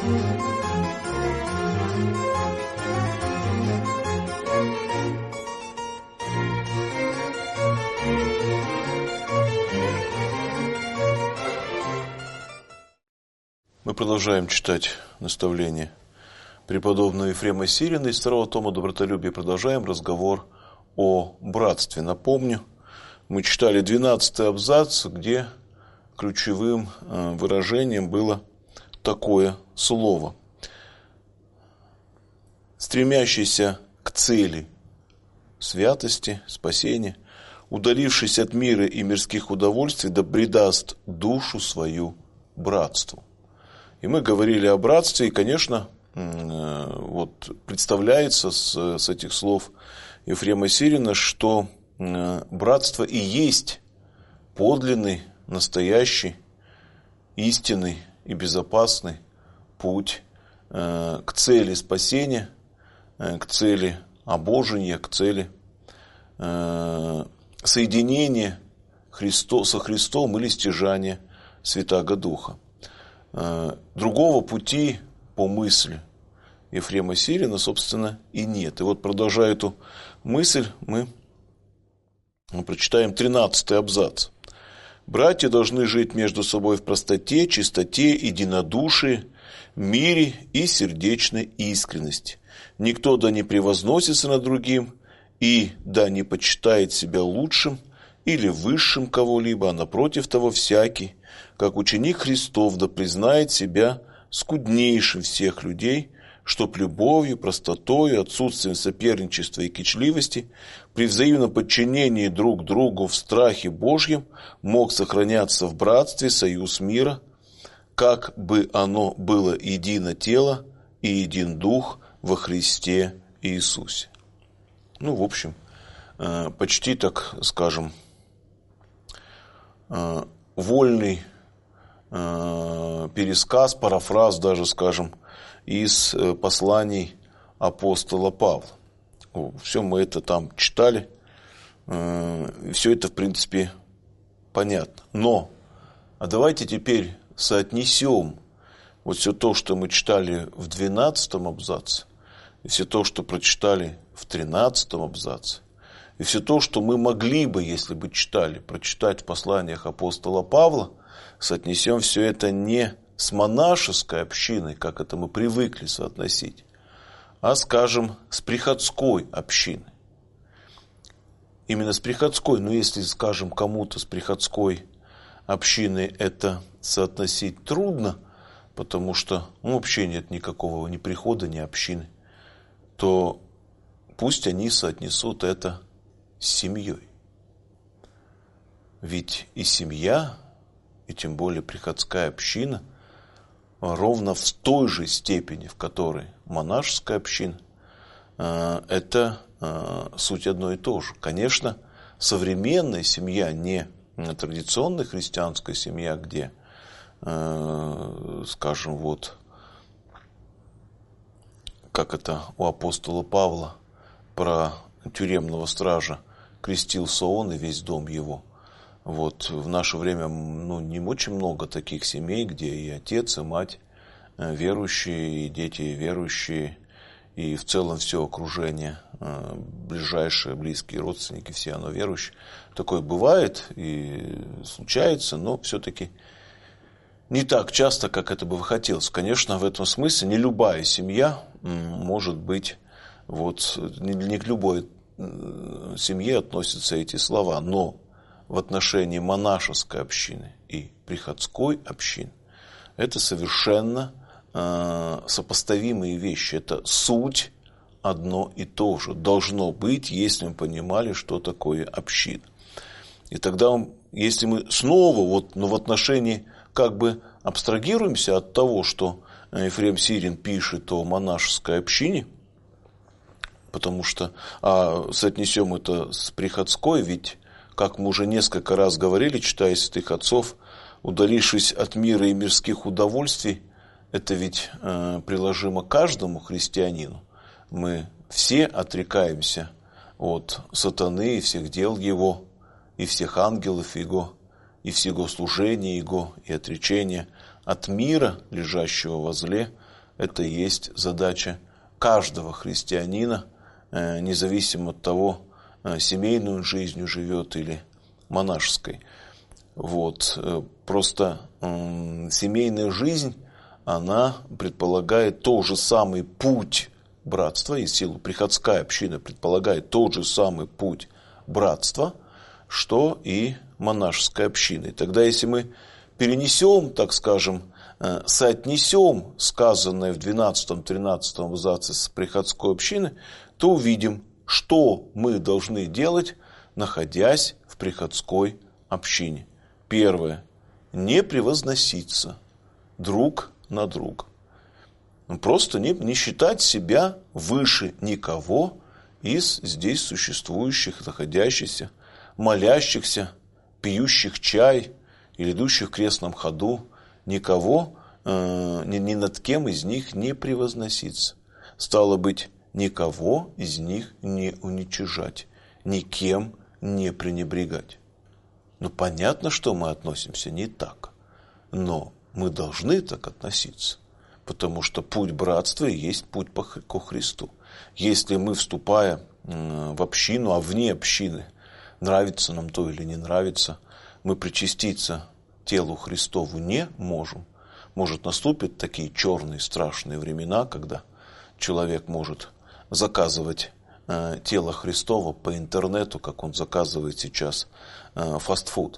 Мы продолжаем читать наставления преподобного Ефрема Сирина из второго тома «Добротолюбие». Продолжаем разговор о братстве. Напомню, мы читали 12-й абзац, где ключевым выражением было такое слово: стремящийся к цели святости, спасения, удалившись от мира и мирских удовольствий, да предаст душу свою братству. И мы говорили о братстве, и, конечно, вот представляется с этих слов Ефрема Сирина, что братство и есть подлинный, настоящий, истинный и безопасный путь к цели спасения, к цели обожения, к цели соединения со Христом или стяжания Святаго Духа. Другого пути по мысли Ефрема Сирина, собственно, и нет. И вот, продолжая эту мысль, мы прочитаем 13-й абзац. «Братья должны жить между собой в простоте, чистоте, единодушии, мире и сердечной искренности. Никто да не превозносится над другим, и да не почитает себя лучшим или высшим кого-либо, а напротив того всякий, как ученик Христов, да признает себя скуднейшим всех людей, чтоб любовью, простотою, отсутствием соперничества и кичливости, при взаимном подчинении друг другу в страхе Божьем мог сохраняться в братстве союз мира, как бы оно было едино тело и един дух во Христе Иисусе». Ну, в общем, почти, так скажем, вольный пересказ, парафраз даже, скажем, из посланий апостола Павла. Все мы это там читали, все это, в принципе, понятно. Но, а давайте теперь соотнесем вот все то, что мы читали в 12-м абзаце, и все то, что прочитали в 13-м абзаце, и все то, что мы могли бы, если бы читали, прочитать в посланиях апостола Павла, соотнесем все это не с монашеской общиной, как это мы привыкли соотносить, а, скажем, с приходской общиной. Именно с приходской, но если, скажем, кому-то с приходской общиной это соотносить трудно, потому что вообще нет никакого ни прихода, ни общины, то пусть они соотнесут это с семьей. Ведь и семья, и тем более приходская община, ровно в той же степени, в которой монашеская община, это суть одно и то же. Конечно, современная семья, не традиционная христианская семья, где, скажем, вот, как это у апостола Павла про тюремного стража: крестился он и весь дом его. Вот в наше время не очень много таких семей, где и отец, и мать верующие, и дети верующие, и в целом все окружение, ближайшие, близкие родственники, все оно верующие. Такое бывает и случается, но все-таки не так часто, как это бы хотелось. Конечно, в этом смысле не любая семья может быть, вот не к любой семье относятся эти слова, но в отношении монашеской общины и приходской общины это совершенно сопоставимые вещи. Это суть одно и то же. Должно быть, если мы понимали, что такое община. И тогда, если мы снова в отношении, как бы абстрагируемся от того, что Ефрем Сирин пишет о монашеской общине, потому что соотнесем это с приходской, ведь, как мы уже несколько раз говорили, читая святых отцов, удалившись от мира и мирских удовольствий, это ведь приложимо каждому христианину. Мы все отрекаемся от сатаны и всех дел его, и всех ангелов его, и всего служения его, и отречения от мира, лежащего возле, это и есть задача каждого христианина, независимо от того, семейной он жизнью живет или монашеской. Вот. Просто семейная жизнь, она предполагает тот же самый путь братства, и силу приходская община предполагает тот же самый путь братства, что и монашеская община. И тогда, если мы перенесем, так скажем, соотнесем сказанное в 12-13 абзаце с приходской общины, то увидим, что мы должны делать, находясь в приходской общине. Первое. Не превозноситься друг на друга. Просто не считать себя выше никого из здесь существующих, находящихся, молящихся, пьющих чай или идущих в крестном ходу. Никого, ни над кем из них не превозноситься. Стало быть, никого из них не уничижать, никем не пренебрегать. Ну, понятно, что мы относимся не так, но мы должны так относиться, потому что путь братства и есть путь ко Христу. Если мы, вступая в общину, а вне общины, нравится нам то или не нравится, мы причаститься телу Христову не можем, может наступить такие черные страшные времена, когда человек может заказывать тело Христово по интернету, как он заказывает сейчас фастфуд.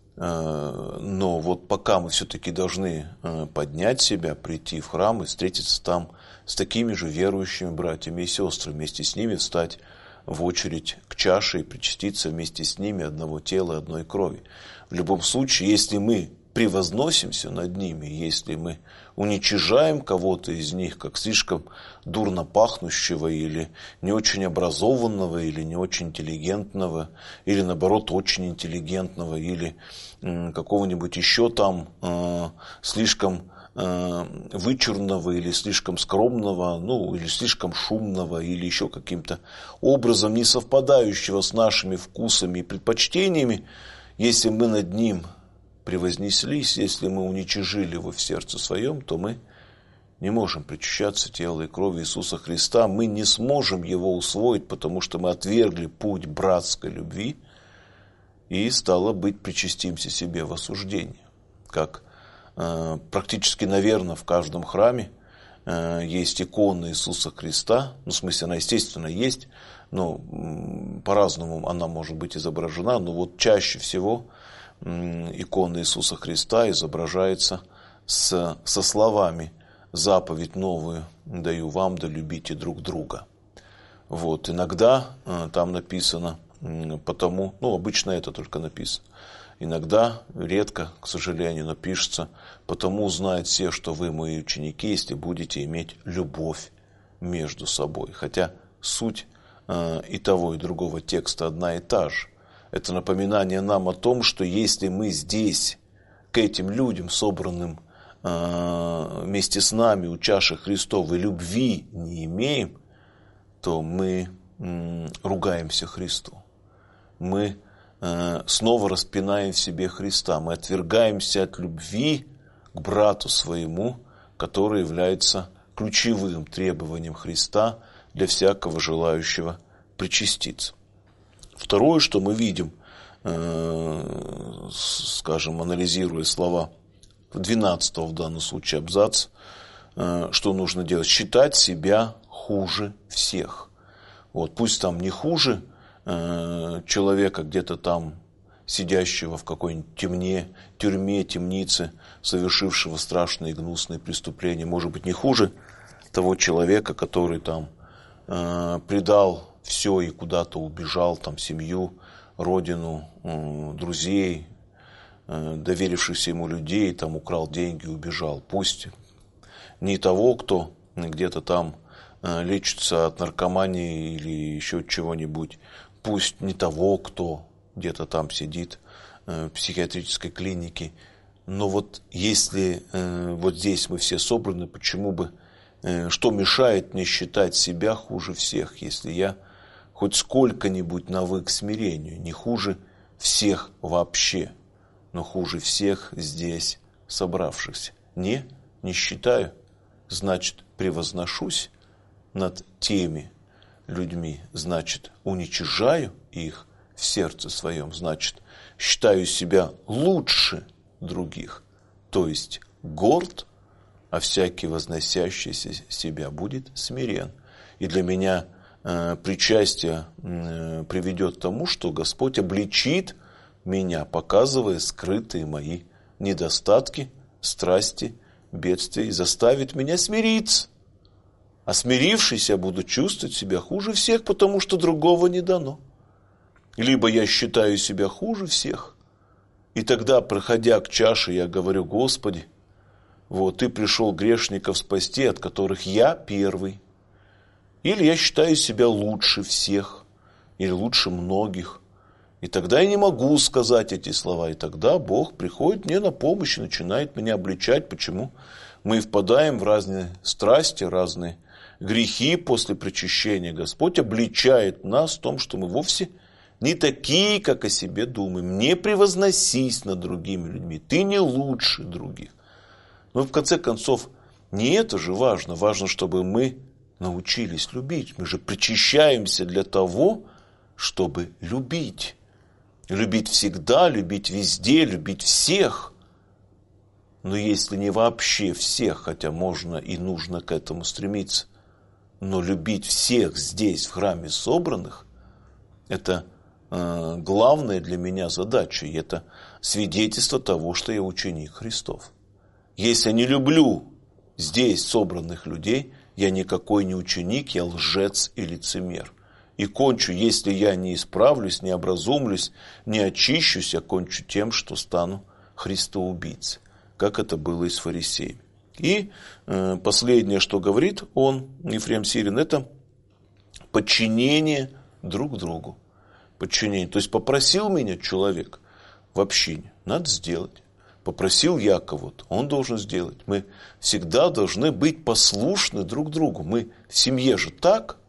Но вот пока мы все-таки должны поднять себя, прийти в храм и встретиться там с такими же верующими братьями и сестрами, вместе с ними встать в очередь к чаше и причаститься вместе с ними одного тела и одной крови. В любом случае, если мы превозносимся над ними, если мы уничижаем кого-то из них, как слишком дурно пахнущего или не очень образованного, или не очень интеллигентного, или наоборот очень интеллигентного, или какого-нибудь еще там слишком вычурного или слишком скромного, ну или слишком шумного, или еще каким-то образом не совпадающего с нашими вкусами и предпочтениями, если мы над ним превознеслись, если мы уничижили его в сердце своем, то мы не можем причащаться тела и крови Иисуса Христа, мы не сможем его усвоить, потому что мы отвергли путь братской любви и, стало быть, причастимся себе в осуждение. Как практически, наверное, в каждом храме есть икона Иисуса Христа, ну, в смысле, она, естественно, есть, но по-разному она может быть изображена, но вот чаще всего икона Иисуса Христа изображается со словами: «Заповедь новую даю вам, да любите друг друга». Вот, иногда там написано, потому, ну, обычно это только написано. Иногда, редко, к сожалению, напишется: «Потому узнают все, что вы мои ученики, если будете иметь любовь между собой». Хотя суть и того, и другого текста одна и та же. Это напоминание нам о том, что если мы здесь, к этим людям, собранным вместе с нами у чаши Христовой, любви не имеем, то мы ругаемся Христу. Мы снова распинаем в себе Христа. Мы отвергаемся от любви к брату своему, который является ключевым требованием Христа для всякого желающего причаститься. Второе, что мы видим, скажем, анализируя слова 12 в данном случае абзац, что нужно делать? Считать себя хуже всех. Вот, пусть там не хуже человека, где-то там сидящего в какой-нибудь тюрьме, темнице, совершившего страшные и гнусные преступления, может быть, не хуже того человека, который там предал все и куда-то убежал, там, семью, родину, друзей, доверившихся ему людей, там, украл деньги, убежал. Пусть не того, кто где-то там лечится от наркомании или еще чего-нибудь, пусть не того, кто где-то там сидит в психиатрической клинике, но вот если вот здесь мы все собраны, почему бы, что мешает мне считать себя хуже всех, если я хоть сколько-нибудь навык к смирению, не хуже всех вообще, но хуже всех здесь собравшихся? Не считаю. значит превозношусь над теми людьми, значит уничижаю их в сердце своем, значит считаю себя лучше других, то есть горд, а всякий возносящийся себя будет смирен. И для меня причастие приведет к тому, что Господь обличит меня, показывая скрытые мои недостатки, страсти, бедствия, и заставит меня смириться. А смирившись, я буду чувствовать себя хуже всех, потому что другого не дано. Либо я считаю себя хуже всех, и тогда, проходя к чаше, я говорю: Господи, вот Ты пришел грешников спасти, от которых я первый. Или я считаю себя лучше всех, или лучше многих. И тогда я не могу сказать эти слова. И тогда Бог приходит мне на помощь и начинает меня обличать. Почему? Мы впадаем в разные страсти, разные грехи после причащения. Господь обличает нас в том, что мы вовсе не такие, как о себе думаем. Не превозносись над другими людьми. Ты не лучше других. Но в конце концов, не это же важно. Важно, чтобы мы научились любить. Мы же причащаемся для того, чтобы любить. Любить всегда, любить везде, любить всех. Но если не вообще всех, хотя можно и нужно к этому стремиться, но любить всех здесь, в храме собранных, это главная для меня задача. И это свидетельство того, что я ученик Христов. Если я не люблю здесь собранных людей, я никакой не ученик, я лжец и лицемер. И кончу, если я не исправлюсь, не образумлюсь, не очищусь, я кончу тем, что стану христоубийцей, как это было и с фарисеями. И последнее, что говорит он, Ефрем Сирин, это подчинение друг другу. Подчинение. То есть попросил меня человек в общине, надо сделать. Попросил я кого-то, он должен сделать. Мы всегда должны быть послушны друг другу. Мы в семье же так,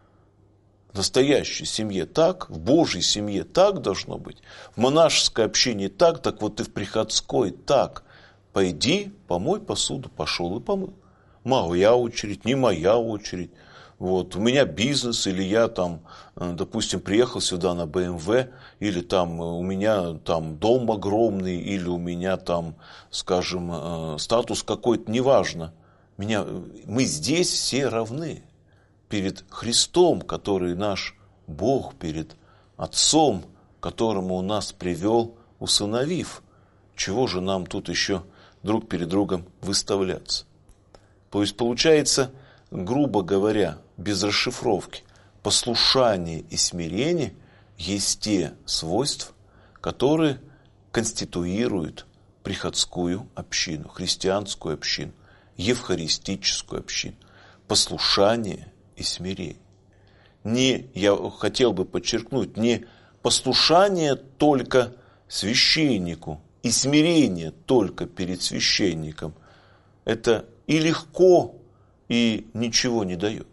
в настоящей семье так, в Божьей семье так должно быть, в монашеской общине так вот и в приходской так. Пойди, помой посуду, пошел и помыл. Моя очередь, не моя очередь. Вот, у меня бизнес, или я там, допустим, приехал сюда на БМВ, или там у меня там дом огромный, или у меня там, скажем, статус какой-то, неважно. Мы здесь все равны перед Христом, который наш Бог, перед Отцом, которому Он нас привел, усыновив. Чего же нам тут еще друг перед другом выставляться? То есть получается, грубо говоря, без расшифровки, послушание и смирение есть те свойства, которые конституируют приходскую общину, христианскую общину, евхаристическую общину. Послушание и смирение. Я хотел бы подчеркнуть, не послушание только священнику и смирение только перед священником. Это и легко, и ничего не дает.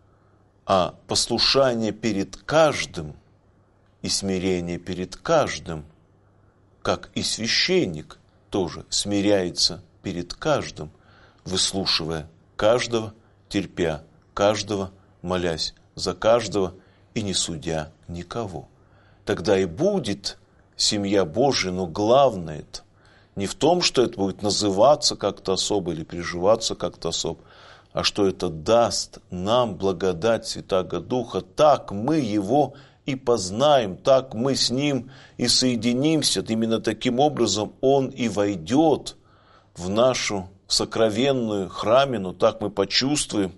А послушание перед каждым и смирение перед каждым, как и священник тоже смиряется перед каждым, выслушивая каждого, терпя каждого, молясь за каждого и не судя никого. Тогда и будет семья Божья, но главное это не в том, что это будет называться как-то особо или приживаться как-то особо, а что это даст нам благодать Святаго Духа. Так мы Его и познаем, так мы с Ним и соединимся. Именно таким образом Он и войдет в нашу сокровенную храмину, так мы почувствуем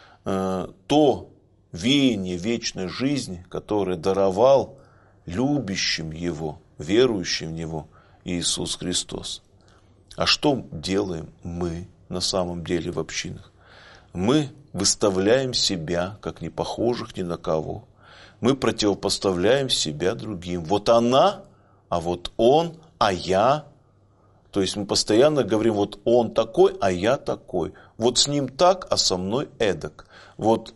то веяние вечной жизни, которое даровал любящим Его, верующим в Него Иисус Христос. А что делаем мы на самом деле в общинах? Мы выставляем себя как не похожих ни на кого. Мы противопоставляем себя другим. Вот она, а вот он, а я. То есть мы постоянно говорим, вот он такой, а я такой. Вот с ним так, а со мной эдак. Вот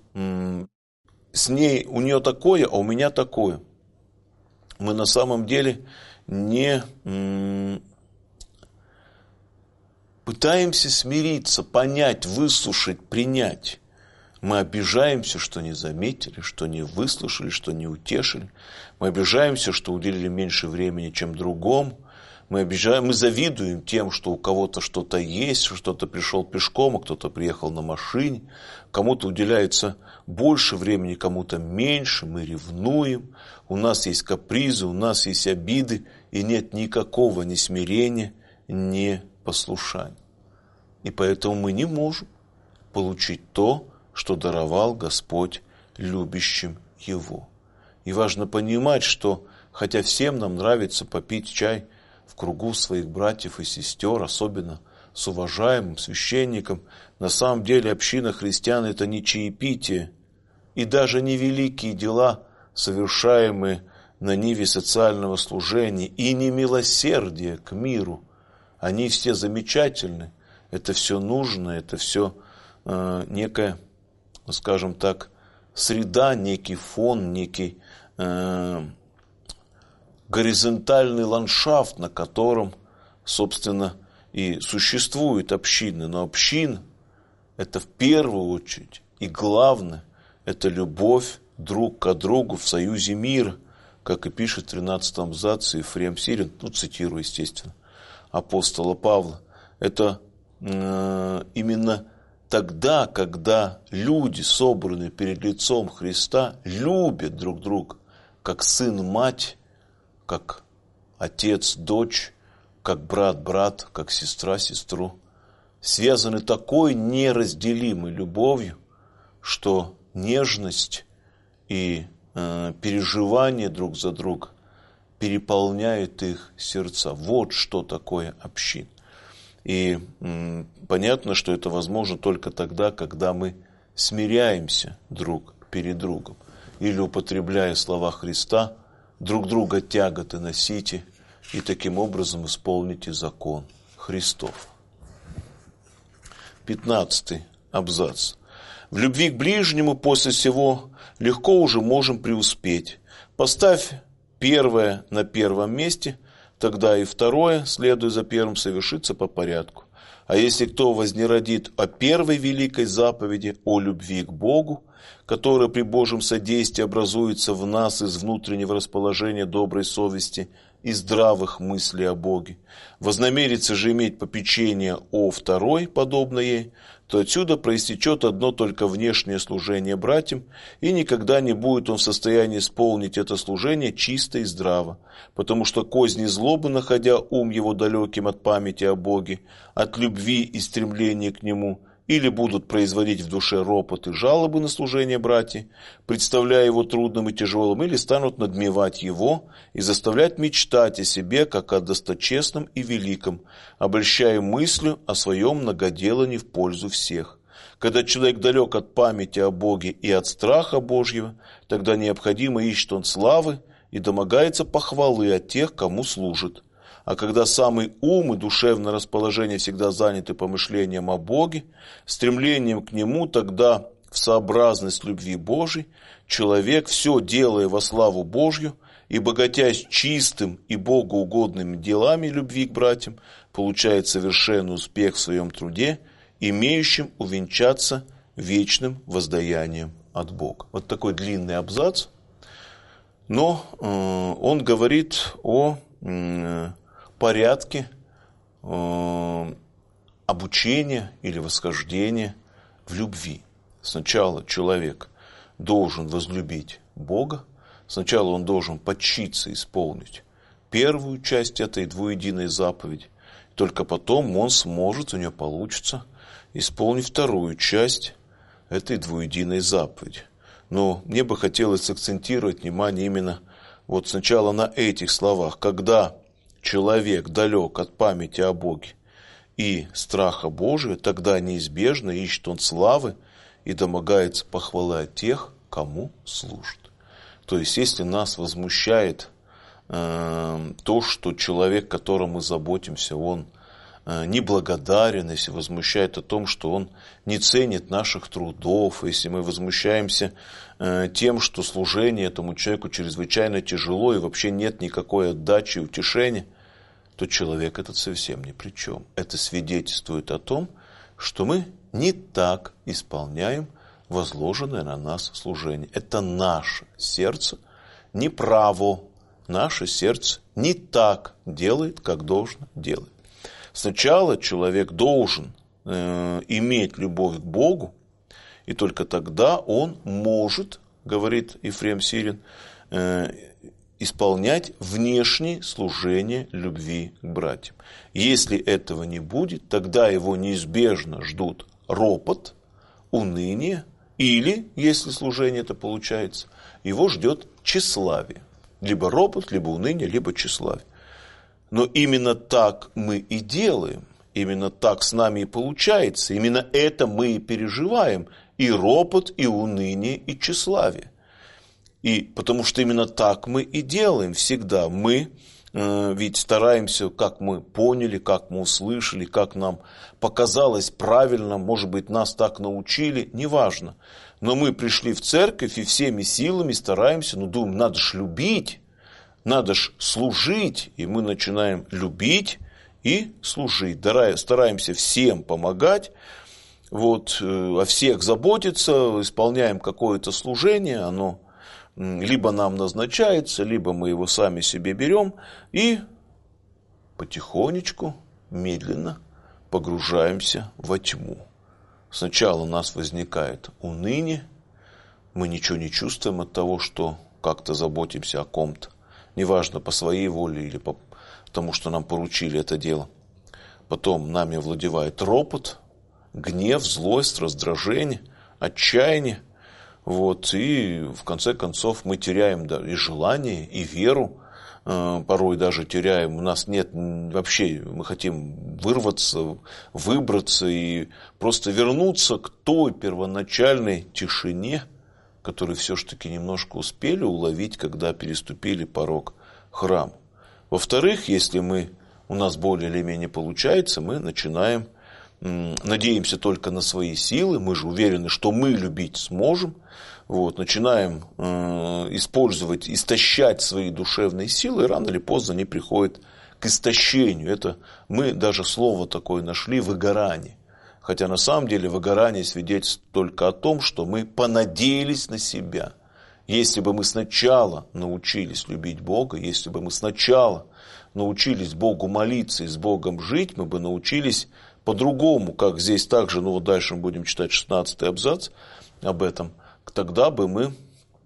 с ней, у нее такое, а у меня такое. Мы на самом деле не пытаемся смириться, понять, выслушать, принять. Мы обижаемся, что не заметили, что не выслушали, что не утешили. Мы обижаемся, что уделили меньше времени, чем другому. Мы завидуем тем, что у кого-то что-то есть, что кто-то пришел пешком, а кто-то приехал на машине. Кому-то уделяется больше времени, кому-то меньше. Мы ревнуем. У нас есть капризы, у нас есть обиды. И нет никакого ни смирения, ни послушания. И поэтому мы не можем получить то, что даровал Господь любящим Его. И важно понимать, что хотя всем нам нравится попить чай в кругу своих братьев и сестер, особенно с уважаемым священником, на самом деле община христиан – это не чаепитие и даже не великие дела, совершаемые на ниве социального служения, и не милосердие к миру. Они все замечательны, это все нужно, это все некая, скажем так, среда, некий фон, некий горизонтальный ландшафт, на котором, собственно, и существует община. Но община – это в первую очередь и главное – это любовь друг к другу в союзе мира, как и пишет в 13 абзаце Ефрем Сирин, цитирую, естественно, апостола Павла. Это именно тогда, когда люди, собранные перед лицом Христа, любят друг друга, как сын-мать, как отец-дочь, как брат-брат, как сестра-сестру, связаны такой неразделимой любовью, что нежность и переживание друг за друга переполняет их сердца. Вот что такое община. И понятно, что это возможно только тогда, когда мы смиряемся друг перед другом. Или, употребляя слова Христа, друг друга тяготы носите, и таким образом исполните закон Христов. 15 абзац. В любви к ближнему после всего легко уже можем преуспеть. Поставь первое на первом месте, тогда и второе, следуя за первым, совершится по порядку. А если кто вознеродит о первой великой заповеди, о любви к Богу, которая при Божьем содействии образуется в нас из внутреннего расположения доброй совести и здравых мыслей о Боге, вознамерится же иметь попечение о второй, подобно ей, то отсюда проистечет одно только внешнее служение братьям, и никогда не будет он в состоянии исполнить это служение чисто и здраво, потому что козни злобы, находя ум его далеким от памяти о Боге, от любви и стремления к Нему, или будут производить в душе ропот и жалобы на служение братьев, представляя его трудным и тяжелым, или станут надмевать его и заставлять мечтать о себе, как о досточестном и великом, обольщая мыслью о своем многоделании в пользу всех. Когда человек далек от памяти о Боге и от страха Божьего, тогда необходимо ищет он славы и домогается похвалы от тех, кому служит. А когда самый ум и душевное расположение всегда заняты помышлением о Боге, стремлением к Нему, тогда в сообразность любви Божией человек, все делая во славу Божью и богатясь чистым и богоугодными делами любви к братьям, получает совершенный успех в своем труде, имеющим увенчаться вечным воздаянием от Бога. Вот такой длинный абзац, но он говорит о порядке обучения или восхождения в любви. Сначала человек должен возлюбить Бога, сначала он должен подчиться исполнить первую часть этой двуединой заповеди, только потом он сможет, у него получится исполнить вторую часть этой двуединой заповеди. Но мне бы хотелось акцентировать внимание именно вот сначала на этих словах. Когда человек далек от памяти о Боге и страха Божия, тогда неизбежно ищет он славы и домогается похвалы от тех, кому служит. То есть, если нас возмущает то, что человек, о котором мы заботимся, он неблагодарен, если возмущает о том, что он не ценит наших трудов, если мы возмущаемся тем, что служение этому человеку чрезвычайно тяжело и вообще нет никакой отдачи и утешения, то человек этот совсем ни при чем. Это свидетельствует о том, что мы не так исполняем возложенное на нас служение. Это наше сердце неправо, наше сердце не так делает, как должно делать. Сначала человек должен иметь любовь к Богу, и только тогда он может, говорит Ефрем Сирин, исполнять внешние служения любви к братьям. Если этого не будет, тогда его неизбежно ждут ропот, уныние, или, если служение это получается, его ждет тщеславие. Либо ропот, либо уныние, либо тщеславие. Но именно так мы и делаем, именно так с нами и получается, именно это мы и переживаем, и ропот, и уныние, и тщеславие. И потому что именно так мы и делаем всегда. Мы ведь стараемся, как мы поняли, как мы услышали, как нам показалось правильно, может быть, нас так научили, неважно. Но мы пришли в церковь и всеми силами стараемся, думаем, надо ж любить, надо ж служить. И мы начинаем любить и служить. Стараемся всем помогать, о всех заботиться, исполняем какое-то служение, оно либо нам назначается, либо мы его сами себе берем и потихонечку, медленно погружаемся во тьму. Сначала у нас возникает уныние, мы ничего не чувствуем от того, что как-то заботимся о ком-то, неважно, по своей воле или потому, что нам поручили это дело. Потом нами овладевает ропот, гнев, злость, раздражение, отчаяние. И в конце концов мы теряем и желание, и веру, порой даже теряем, у нас нет вообще, мы хотим вырваться, выбраться и просто вернуться к той первоначальной тишине, которую все-таки немножко успели уловить, когда переступили порог храма. Во-вторых, если у нас более или менее получается, мы начинаем, надеемся только на свои силы, мы же уверены, что мы любить сможем, начинаем использовать, истощать свои душевные силы, и рано или поздно они приходят к истощению. Это мы даже слово такое нашли, выгорание. Хотя на самом деле выгорание свидетельствует только о том, что мы понадеялись на себя. Если бы мы сначала научились любить Бога, если бы мы сначала научились Богу молиться и с Богом жить, мы бы научились по-другому, как здесь также, дальше мы будем читать 16-й абзац об этом, тогда бы мы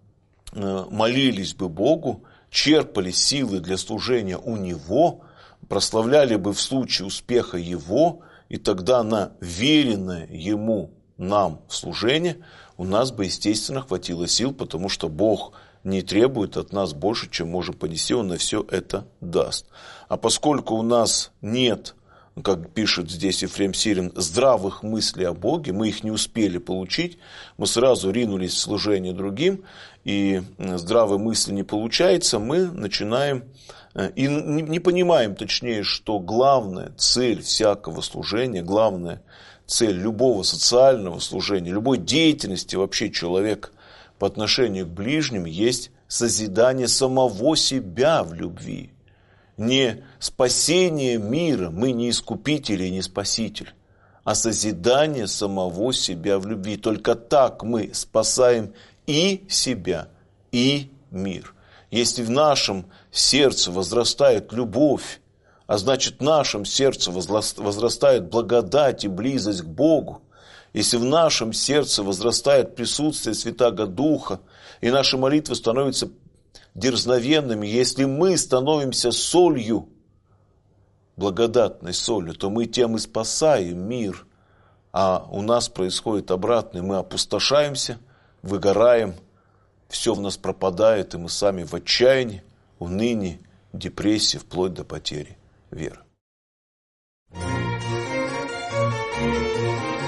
молились бы Богу, черпали силы для служения у Него, прославляли бы в случае успеха Его, и тогда на веренное Ему нам служение у нас бы, естественно, хватило сил, потому что Бог не требует от нас больше, чем можем понести, Он на все это даст. А поскольку у нас нет, как пишет здесь Ефрем Сирин, здравых мыслей о Боге, мы их не успели получить, мы сразу ринулись в служение другим, и здравые мысли не получается, мы начинаем и не понимаем, точнее, что главная цель всякого служения, главная цель любого социального служения, любой деятельности вообще человека по отношению к ближним есть созидание самого себя в любви. Не спасение мира, мы не искупитель и не спаситель, а созидание самого себя в любви. Только так мы спасаем и себя, и мир. Если в нашем сердце возрастает любовь, а значит в нашем сердце возрастает благодать и близость к Богу, если в нашем сердце возрастает присутствие Святаго Духа, и наши молитвы становятся дерзновенными, если мы становимся солью, благодатной солью, то мы тем и спасаем мир. А у нас происходит обратное, мы опустошаемся, выгораем, все в нас пропадает, и мы сами в отчаянии, унынии, депрессии, вплоть до потери веры.